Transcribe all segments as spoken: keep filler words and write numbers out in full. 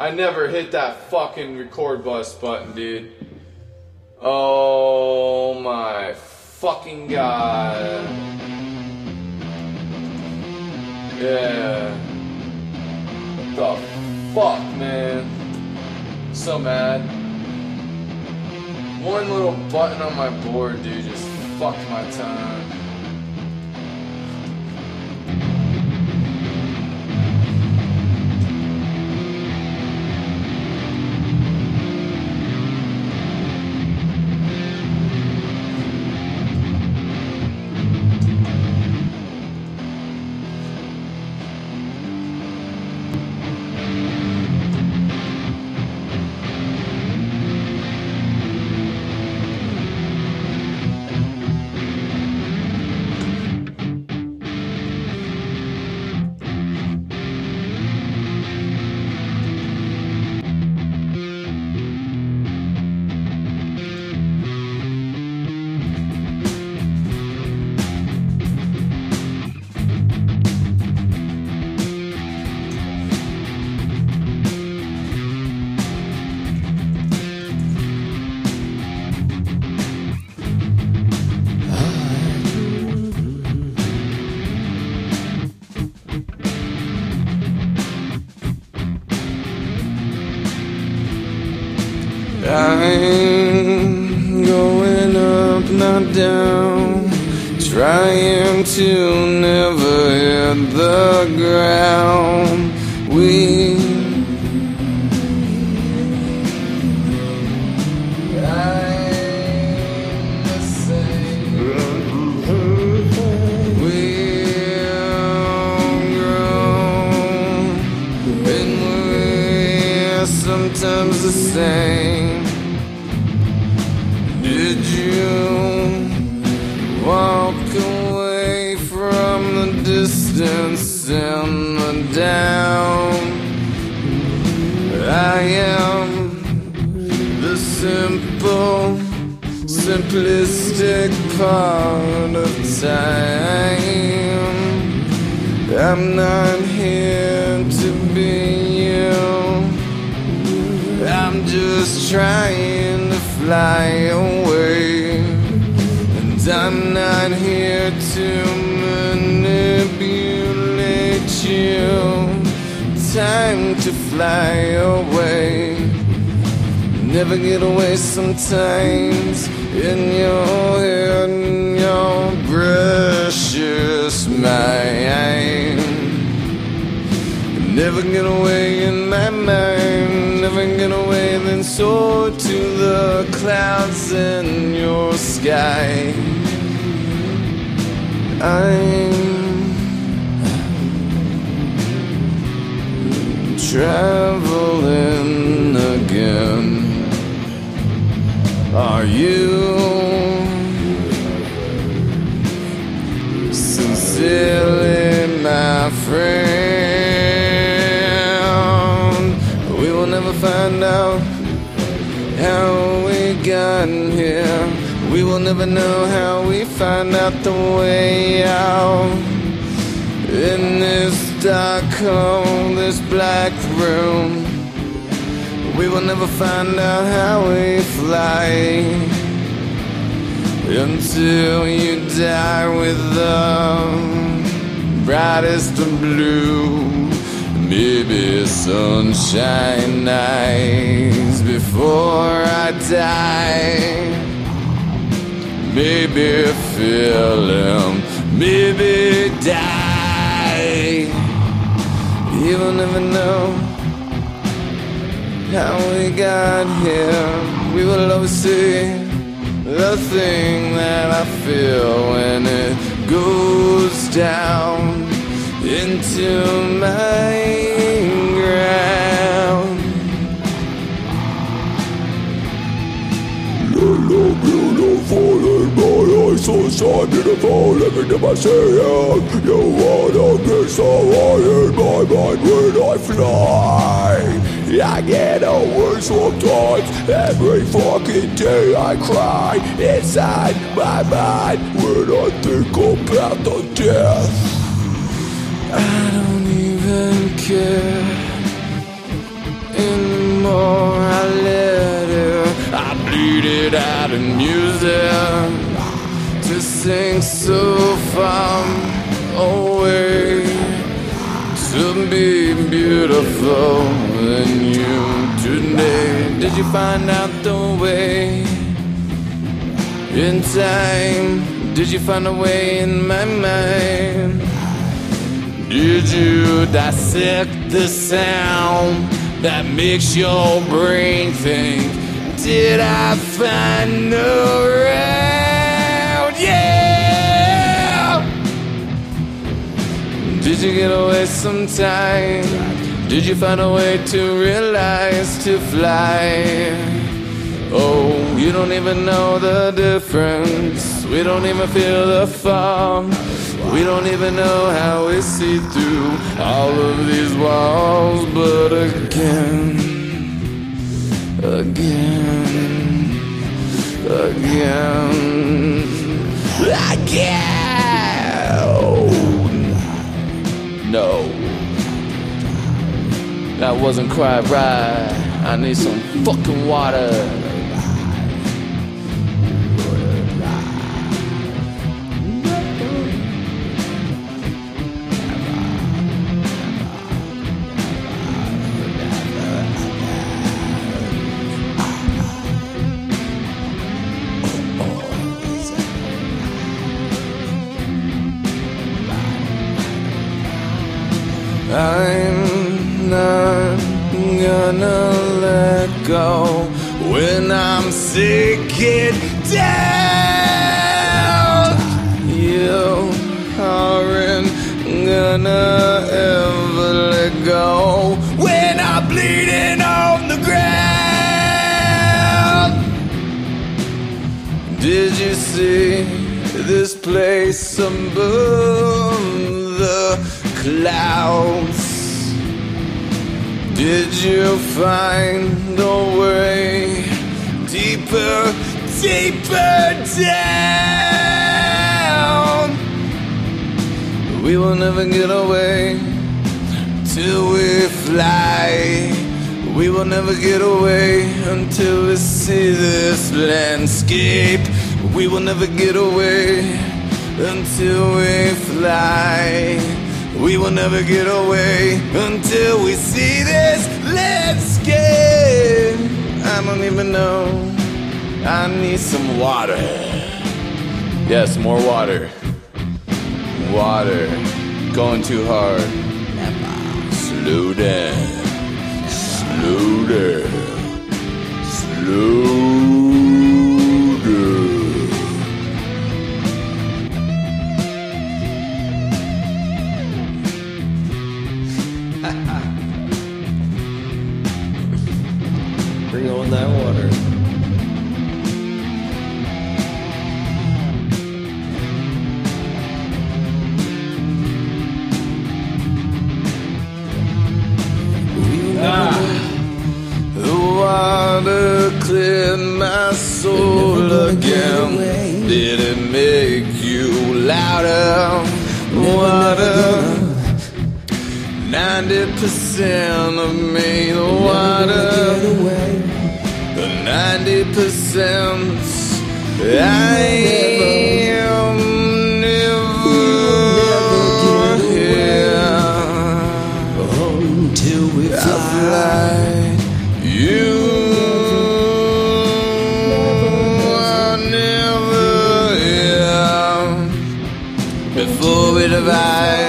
I never hit that fucking record bus button, dude. Oh my fucking god. Yeah. What the fuck, man? So mad. One little button on my board, dude, just fucked my time. I'm going up, not down, trying to never hit the ground. We I'm the same. We'll grow, and we're sometimes the same. Did you walk away from the distance and the down? I am the simple, simplistic part of time. I'm not here to be you. I'm just trying to fly away, and I'm not here to manipulate you. Time to fly away, never get away sometimes. In your head, in your precious mind, never get away in my mind. Never get away, then soar to the clouds in your sky. I'm traveling again. Are you sincerely my friend? We will never find out how we got here. We will never know how we find out the way out. In this dark hole, this black room, we will never find out how we fly until you die with the brightest of blue. Maybe sunshine nights before I die. Maybe feel him, maybe die. You will never know how we got here. We will always see the thing that I feel when it goes down into my ground. You look beautiful in my eyes, so so beautiful, living in my saying. You wanna be someone in my mind when I fly. I get away sometimes, every fucking day I cry inside my mind when I think about the death. I don't even care. In it out and use it to sing so far away, to be beautiful than you today. Did you find out the way in time? Did you find a way in my mind? Did you dissect the sound that makes your brain think? Did I find the route? Yeah! Did you get away sometime? Did you find a way to realize to fly? Oh, you don't even know the difference. We don't even feel the fall. We don't even know how we see through all of these walls. But again, again, again, again. No, that wasn't quite right. I need some fucking water. I'm not gonna let go when I'm sinking down. You aren't gonna ever let go when I'm bleeding on the ground. Did you see this place above the clouds? Did you find a way deeper, deeper down? We will never get away till we fly. We will never get away until we see this landscape. We will never get away until we fly. We will never get away until we see this landscape. I don't even know. I need some water. Yes, more water. Water. Going too hard. Slow down. Slow down. Slow down. Bring on that water. Ah. The water cleared my soul again. Did it make you louder? Water. Ninety percent of me, the water. The ninety percent I am never here until we fly. You are never here before we divide.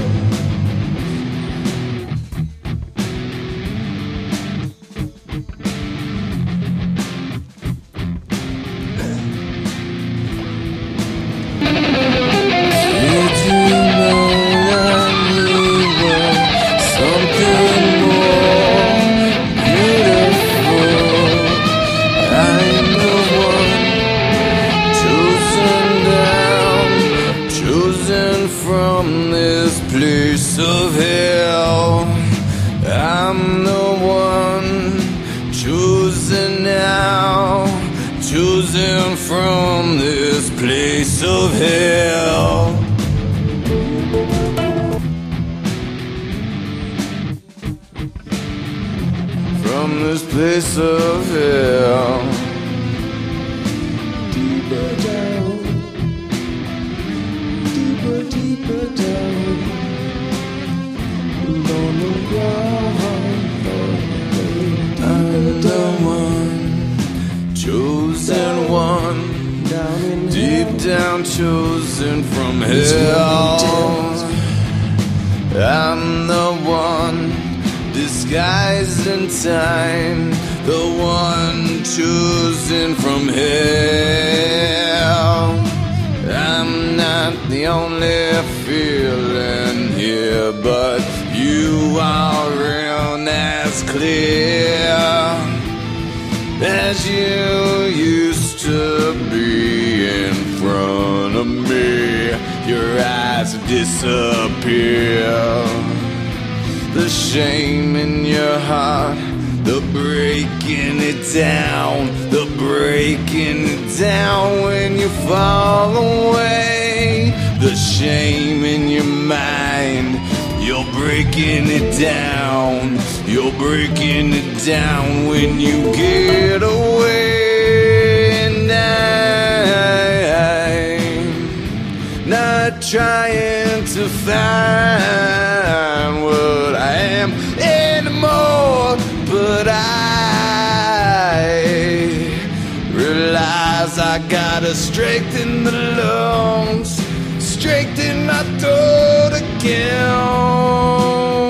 From this place of hell, I'm the one chosen now, chosen from this place of hell. From this place of hell. down, chosen from hell. I'm the one disguised in time, the one chosen from hell. I'm not the only feeling here, but you are real as clear as you used to be in front of me. Your eyes disappear. The shame in your heart, the breaking it down, the breaking it down when you fall away. The shame in your mind, you're breaking it down, you're breaking it down when you get away. And I'm not trying to find what I am anymore, but I realize I gotta strengthen the lungs, strengthen my throat again.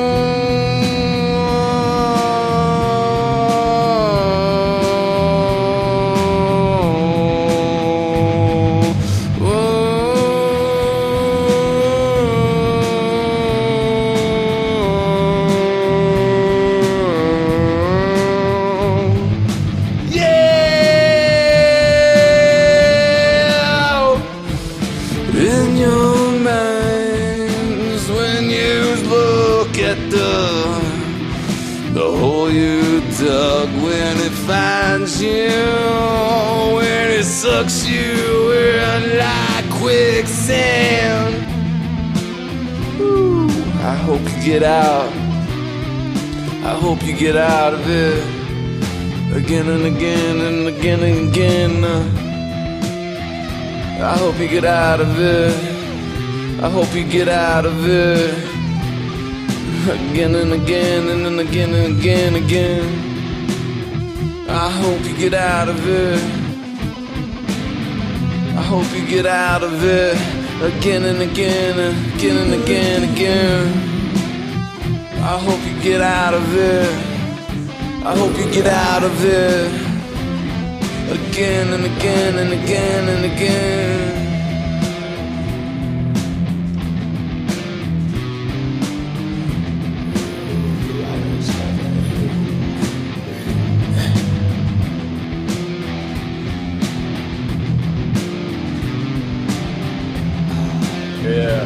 In your minds, when you look at the the hole you dug, when it finds you, when it sucks you in like quicksand. Ooh, I hope you get out. I hope you get out of it again and again and again and again. I hope you get out of it. I hope you get out of it again and again and then again and again and again. I hope you get out of it. I hope you get out of it again and again and again and again and again. I hope you get out of it. I hope you get out of it again and again and again and again. Yeah.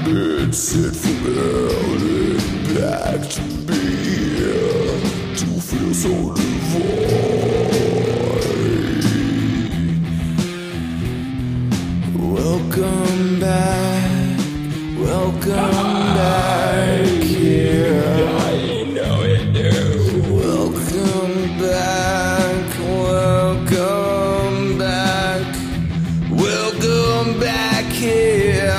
been sent from hell and back to me, to feel so divine. Welcome back, welcome back here. I know it, dude. Welcome back, welcome back, welcome back here.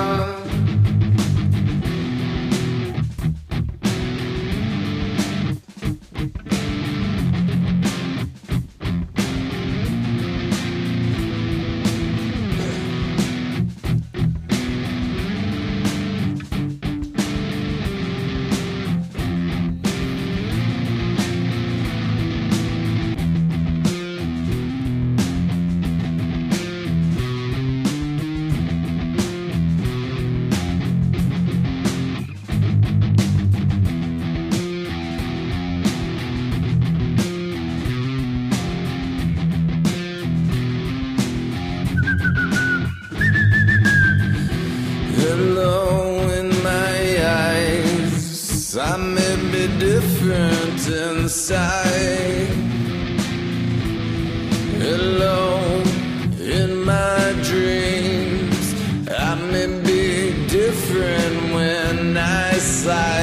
Hello in my eyes, I may be different inside. Hello in my dreams, I may be different when I sigh.